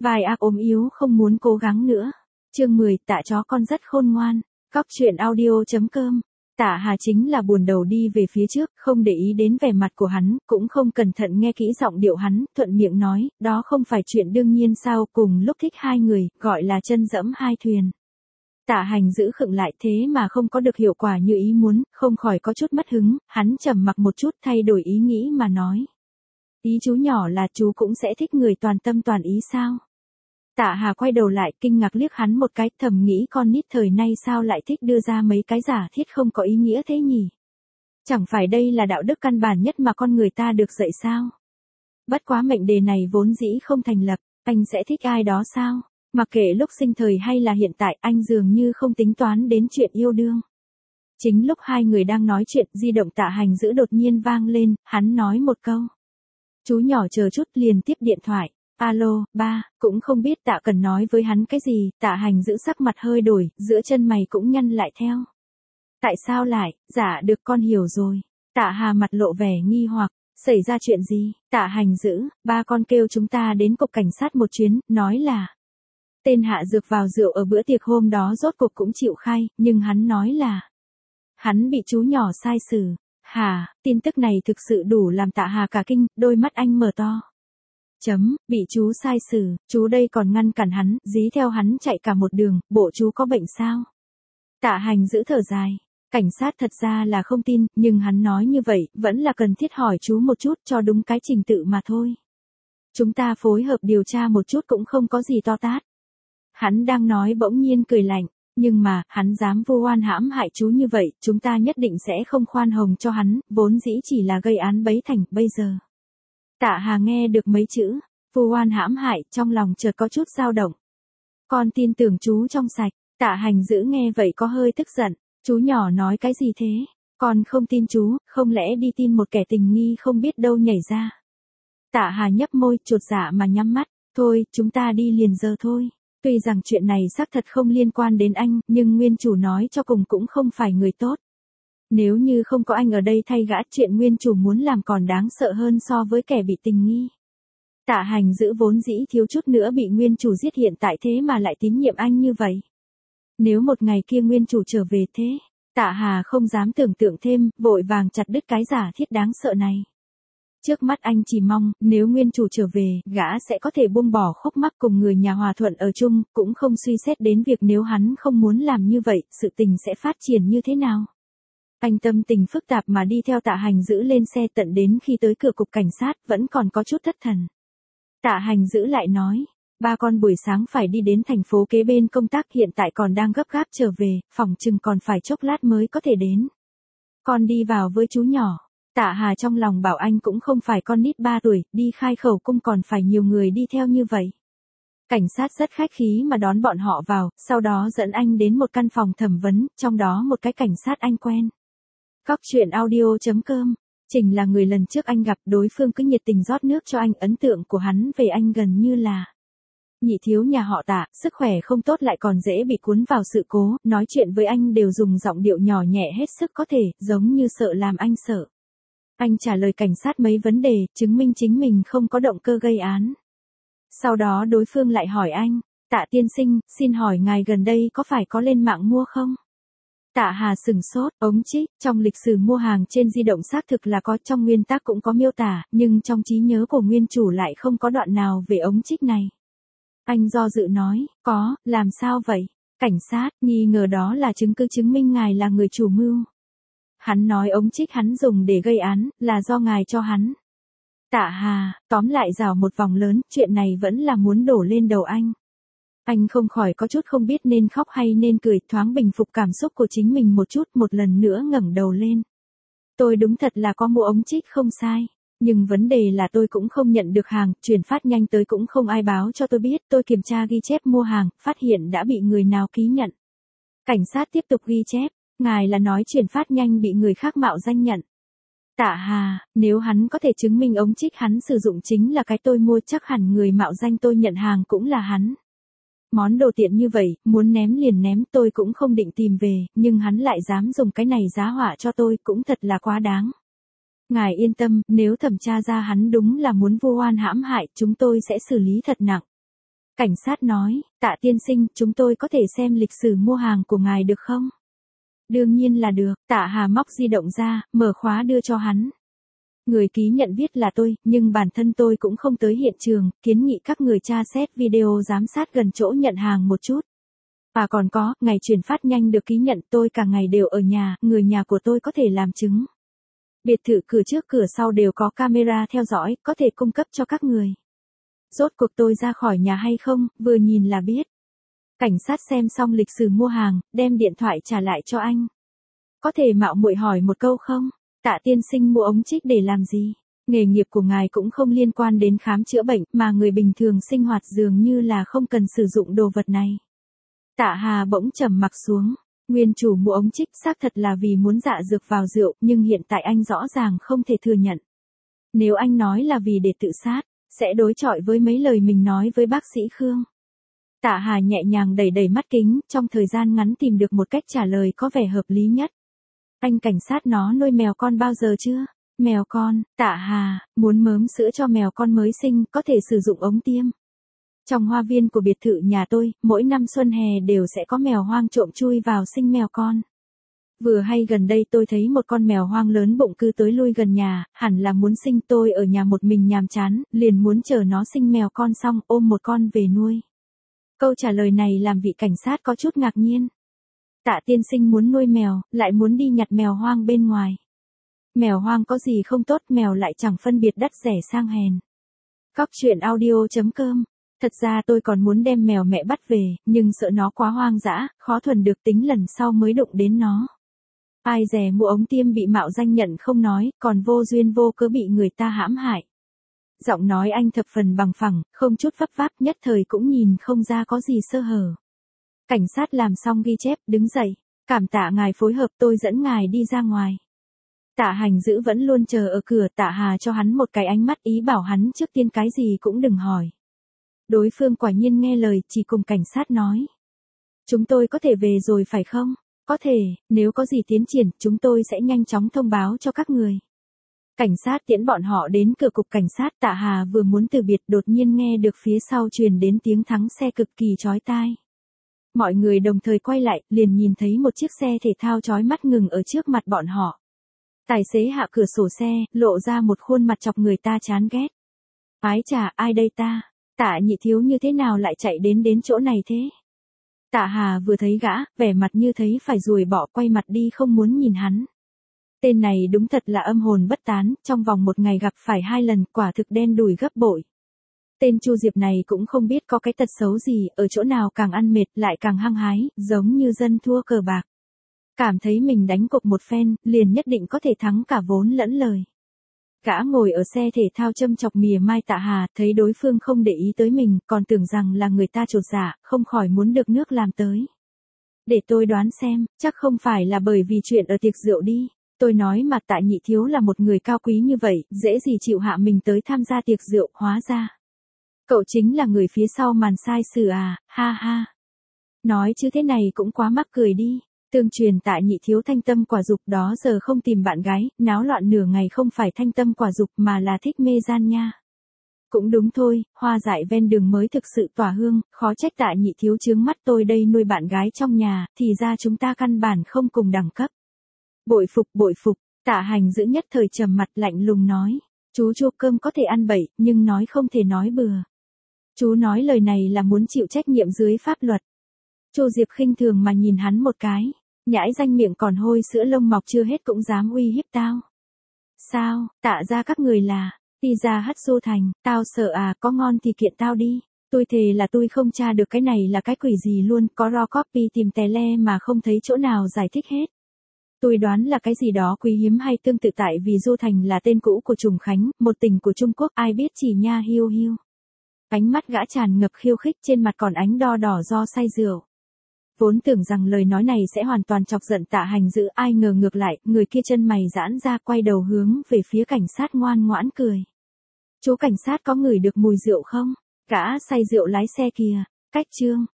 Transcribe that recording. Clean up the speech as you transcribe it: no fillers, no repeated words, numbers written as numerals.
Vai ác ốm yếu không muốn cố gắng nữa. Chương 10, Tạ chó con rất khôn ngoan. Cóc truyện audio.com. Tạ Hà chính là buồn đầu đi về phía trước, không để ý đến vẻ mặt của hắn, cũng không cẩn thận nghe kỹ giọng điệu hắn, thuận miệng nói, đó không phải chuyện đương nhiên sao, cùng lúc thích hai người, gọi là chân dẫm hai thuyền. Tạ Hành giữ khựng lại thế mà không có được hiệu quả như ý muốn, không khỏi có chút mất hứng, hắn trầm mặc một chút thay đổi ý nghĩ mà nói. Ý chú nhỏ là chú cũng sẽ thích người toàn tâm toàn ý sao? Tạ Hà quay đầu lại kinh ngạc liếc hắn một cái, thầm nghĩ con nít thời nay sao lại thích đưa ra mấy cái giả thiết không có ý nghĩa thế nhỉ? Chẳng phải đây là đạo đức căn bản nhất mà con người ta được dạy sao? Bất quá mệnh đề này vốn dĩ không thành lập, anh sẽ thích ai đó sao? Mặc kệ lúc sinh thời hay là hiện tại, anh dường như không tính toán đến chuyện yêu đương. Chính lúc hai người đang nói chuyện, di động Tạ Hành giữ đột nhiên vang lên, hắn nói một câu. Chú nhỏ chờ chút liền tiếp điện thoại. Alo, ba, cũng không biết Tạ cần nói với hắn cái gì, Tạ Hành giữ sắc mặt hơi đổi, giữa chân mày cũng nhăn lại theo. Tại sao lại, dạ được con hiểu rồi. Tạ Hà mặt lộ vẻ nghi hoặc, xảy ra chuyện gì, Tạ Hành giữ, ba con kêu chúng ta đến cục cảnh sát một chuyến, nói là. Tên hạ dược vào rượu ở bữa tiệc hôm đó rốt cuộc cũng chịu khai, nhưng hắn nói là. Hắn bị chú nhỏ sai xử. Hà, tin tức này thực sự đủ làm Tạ Hà cả kinh, đôi mắt anh mở to. Bị chú sai xử, chú đây còn ngăn cản hắn, dí theo hắn chạy cả một đường, bộ chú có bệnh sao? Tạ Hành giữ thở dài. Cảnh sát thật ra là không tin, nhưng hắn nói như vậy, vẫn là cần thiết hỏi chú một chút cho đúng cái trình tự mà thôi. Chúng ta phối hợp điều tra một chút cũng không có gì to tát. Hắn đang nói bỗng nhiên cười lạnh, nhưng mà, hắn dám vu oan hãm hại chú như vậy, chúng ta nhất định sẽ không khoan hồng cho hắn, vốn dĩ chỉ là gây án bấy thành, bây giờ. Tạ Hà nghe được mấy chữ, vu oan hãm hại, trong lòng chợt có chút dao động. Con tin tưởng chú trong sạch, Tạ Hành giữ nghe vậy có hơi tức giận, chú nhỏ nói cái gì thế, con không tin chú, không lẽ đi tin một kẻ tình nghi không biết đâu nhảy ra. Tạ Hà nhấp môi, chột dạ mà nhắm mắt, thôi, chúng ta đi liền giờ thôi. Tuy rằng chuyện này xác thật không liên quan đến anh, nhưng nguyên chủ nói cho cùng cũng không phải người tốt. Nếu như không có anh ở đây thay gã, chuyện nguyên chủ muốn làm còn đáng sợ hơn so với kẻ bị tình nghi. Tạ Hành giữ vốn dĩ thiếu chút nữa bị nguyên chủ giết, hiện tại thế mà lại tín nhiệm anh như vậy. Nếu một ngày kia nguyên chủ trở về thế, Tạ Hà không dám tưởng tượng thêm, vội vàng chặt đứt cái giả thiết đáng sợ này. Trước mắt anh chỉ mong, nếu nguyên chủ trở về, gã sẽ có thể buông bỏ khúc mắc cùng người nhà hòa thuận ở chung, cũng không suy xét đến việc nếu hắn không muốn làm như vậy, sự tình sẽ phát triển như thế nào. Anh tâm tình phức tạp mà đi theo Tạ Hành giữ lên xe, tận đến khi tới cửa cục cảnh sát, vẫn còn có chút thất thần. Tạ Hành giữ lại nói, ba con buổi sáng phải đi đến thành phố kế bên công tác, hiện tại còn đang gấp gáp trở về, phỏng chừng còn phải chốc lát mới có thể đến. Con đi vào với chú nhỏ. Tạ Hà trong lòng bảo anh cũng không phải con nít 3 tuổi, đi khai khẩu cung còn phải nhiều người đi theo như vậy. Cảnh sát rất khách khí mà đón bọn họ vào, sau đó dẫn anh đến một căn phòng thẩm vấn, trong đó một cái cảnh sát anh quen. Cóc truyện audio.com. Trình là người lần trước anh gặp, đối phương cứ nhiệt tình rót nước cho anh, ấn tượng của hắn về anh gần như là nhị thiếu nhà họ Tạ, sức khỏe không tốt lại còn dễ bị cuốn vào sự cố, nói chuyện với anh đều dùng giọng điệu nhỏ nhẹ hết sức có thể, giống như sợ làm anh sợ. Anh trả lời cảnh sát mấy vấn đề, chứng minh chính mình không có động cơ gây án. Sau đó đối phương lại hỏi anh, Tạ tiên sinh, xin hỏi ngài gần đây có phải có lên mạng mua không? Tạ Hà sừng sốt, ống trích, trong lịch sử mua hàng trên di động xác thực là có, trong nguyên tắc cũng có miêu tả, nhưng trong trí nhớ của nguyên chủ lại không có đoạn nào về ống trích này. Anh do dự nói, có, làm sao vậy? Cảnh sát, nghi ngờ đó là chứng cứ chứng minh ngài là người chủ mưu. Hắn nói ống trích hắn dùng để gây án, là do ngài cho hắn. Tạ Hà, tóm lại rào một vòng lớn, chuyện này vẫn là muốn đổ lên đầu anh. Anh không khỏi có chút không biết nên khóc hay nên cười, thoáng bình phục cảm xúc của chính mình một chút, một lần nữa ngẩng đầu lên. Tôi đúng thật là có mua ống trích không sai. Nhưng vấn đề là tôi cũng không nhận được hàng, chuyển phát nhanh tới cũng không ai báo cho tôi biết, tôi kiểm tra ghi chép mua hàng, phát hiện đã bị người nào ký nhận. Cảnh sát tiếp tục ghi chép, ngài là nói chuyển phát nhanh bị người khác mạo danh nhận. Tạ Hà, nếu hắn có thể chứng minh ống trích hắn sử dụng chính là cái tôi mua, chắc hẳn người mạo danh tôi nhận hàng cũng là hắn. Món đồ tiện như vậy, muốn ném liền ném, tôi cũng không định tìm về, nhưng hắn lại dám dùng cái này giá họa cho tôi, cũng thật là quá đáng. Ngài yên tâm, nếu thẩm tra ra hắn đúng là muốn vu oan hãm hại, chúng tôi sẽ xử lý thật nặng. Cảnh sát nói, Tạ tiên sinh, chúng tôi có thể xem lịch sử mua hàng của ngài được không? Đương nhiên là được, Tạ Hà móc di động ra, mở khóa đưa cho hắn. Người ký nhận viết là tôi, nhưng bản thân tôi cũng không tới hiện trường, kiến nghị các người tra xét video giám sát gần chỗ nhận hàng một chút. Và còn có, ngày chuyển phát nhanh được ký nhận tôi cả ngày đều ở nhà, người nhà của tôi có thể làm chứng. Biệt thự cửa trước cửa sau đều có camera theo dõi, có thể cung cấp cho các người. Rốt cuộc tôi ra khỏi nhà hay không, vừa nhìn là biết. Cảnh sát xem xong lịch sử mua hàng, đem điện thoại trả lại cho anh. Có thể mạo muội hỏi một câu không? Tạ tiên sinh mua ống trích để làm gì? Nghề nghiệp của ngài cũng không liên quan đến khám chữa bệnh, mà người bình thường sinh hoạt dường như là không cần sử dụng đồ vật này. Tạ Hà bỗng trầm mặc xuống. Nguyên chủ mua ống trích xác thật là vì muốn dạ dược vào rượu, nhưng hiện tại anh rõ ràng không thể thừa nhận. Nếu anh nói là vì để tự sát, sẽ đối chọi với mấy lời mình nói với bác sĩ Khương. Tạ Hà nhẹ nhàng đẩy đẩy mắt kính, trong thời gian ngắn tìm được một cách trả lời có vẻ hợp lý nhất. Anh cảnh sát nó nuôi mèo con bao giờ chưa? Mèo con, Tạ Hà, muốn mớm sữa cho mèo con mới sinh, có thể sử dụng ống tiêm. Trong hoa viên của biệt thự nhà tôi, mỗi năm xuân hè đều sẽ có mèo hoang trộm chui vào sinh mèo con. Vừa hay gần đây tôi thấy một con mèo hoang lớn bụng cứ tới lui gần nhà, hẳn là muốn sinh. Tôi ở nhà một mình nhàm chán, liền muốn chờ nó sinh mèo con xong ôm một con về nuôi. Câu trả lời này làm vị cảnh sát có chút ngạc nhiên. Tạ tiên sinh muốn nuôi mèo, lại muốn đi nhặt mèo hoang bên ngoài. Mèo hoang có gì không tốt, mèo lại chẳng phân biệt đắt rẻ sang hèn. Cóc truyện audio.com. Thật ra tôi còn muốn đem mèo mẹ bắt về, nhưng sợ nó quá hoang dã, khó thuần được, tính lần sau mới đụng đến nó. Ai dè mua ống tiêm bị mạo danh nhận không nói, còn vô duyên vô cớ bị người ta hãm hại. Giọng nói anh thập phần bằng phẳng, không chút vấp váp, nhất thời cũng nhìn không ra có gì sơ hở. Cảnh sát làm xong ghi chép, đứng dậy. Cảm tạ ngài phối hợp, tôi dẫn ngài đi ra ngoài. Tạ Hành Dữ vẫn luôn chờ ở cửa. Tạ Hà cho hắn một cái ánh mắt ý bảo hắn trước tiên cái gì cũng đừng hỏi. Đối phương quả nhiên nghe lời, chỉ cùng cảnh sát nói. Chúng tôi có thể về rồi phải không? Có thể, nếu có gì tiến triển, chúng tôi sẽ nhanh chóng thông báo cho các người. Cảnh sát tiễn bọn họ đến cửa cục cảnh sát. Tạ Hà vừa muốn từ biệt, đột nhiên nghe được phía sau truyền đến tiếng thắng xe cực kỳ chói tai. Mọi người đồng thời quay lại, liền nhìn thấy một chiếc xe thể thao chói mắt ngừng ở trước mặt bọn họ. Tài xế hạ cửa sổ xe, lộ ra một khuôn mặt chọc người ta chán ghét. Ái chà, ai đây ta? Tạ Nhị Thiếu như thế nào lại chạy đến chỗ này thế? Tạ Hà vừa thấy gã, vẻ mặt như thấy phải ruồi bỏ, quay mặt đi không muốn nhìn hắn. Tên này đúng thật là âm hồn bất tán, trong vòng một ngày gặp phải 2 lần, quả thực đen đủi gấp bội. Tên Chu Diệp này cũng không biết có cái tật xấu gì, ở chỗ nào càng ăn mệt lại càng hăng hái, giống như dân thua cờ bạc. Cảm thấy mình đánh cược một phen, liền nhất định có thể thắng cả vốn lẫn lời. Gã ngồi ở xe thể thao châm chọc mỉa mai Tạ Hà, thấy đối phương không để ý tới mình, còn tưởng rằng là người ta chột dạ, không khỏi muốn được nước làm tới. Để tôi đoán xem, chắc không phải là bởi vì chuyện ở tiệc rượu đi. Tôi nói mà Tạ Nhị Thiếu là một người cao quý như vậy, dễ gì chịu hạ mình tới tham gia tiệc rượu, hóa ra. Cậu chính là người phía sau màn sai sử à, ha ha. Nói chứ thế này cũng quá mắc cười đi. Tương truyền Tạ Nhị Thiếu thanh tâm quả dục, đó giờ không tìm bạn gái, náo loạn nửa ngày không phải thanh tâm quả dục mà là thích mê gian nha. Cũng đúng thôi, hoa dại ven đường mới thực sự tỏa hương, khó trách Tạ Nhị Thiếu chướng mắt tôi đây nuôi bạn gái trong nhà, thì ra chúng ta căn bản không cùng đẳng cấp. Bội phục, Tạ Hành Dữ nhất thời trầm mặt lạnh lùng nói. Chú Chu Cơm có thể ăn bậy, nhưng nói không thể nói bừa. Chú nói lời này là muốn chịu trách nhiệm dưới pháp luật. Chu Diệp khinh thường mà nhìn hắn một cái. Nhãi danh miệng còn hôi sữa lông mọc chưa hết cũng dám uy hiếp tao. Sao, Tạ ra các người là, đi ra Hất Xu Thành, tao sợ à, có ngon thì kiện tao đi. Tôi thề là tôi không tra được cái này là cái quỷ gì luôn, có raw copy tìm tè le mà không thấy chỗ nào giải thích hết. Tôi đoán là cái gì đó quý hiếm hay tương tự, tại vì Du Thành là tên cũ của Trùng Khánh, một tỉnh của Trung Quốc, ai biết chỉ nha hiu hiu. Ánh mắt gã tràn ngập khiêu khích, trên mặt còn ánh đo đỏ do say rượu. Vốn tưởng rằng lời nói này sẽ hoàn toàn chọc giận Tạ Hành Dữ, ai ngờ ngược lại, người kia chân mày giãn ra, quay đầu hướng về phía cảnh sát ngoan ngoãn cười. Chú cảnh sát có ngửi được mùi rượu không? Gã say rượu lái xe kìa. Cách chương.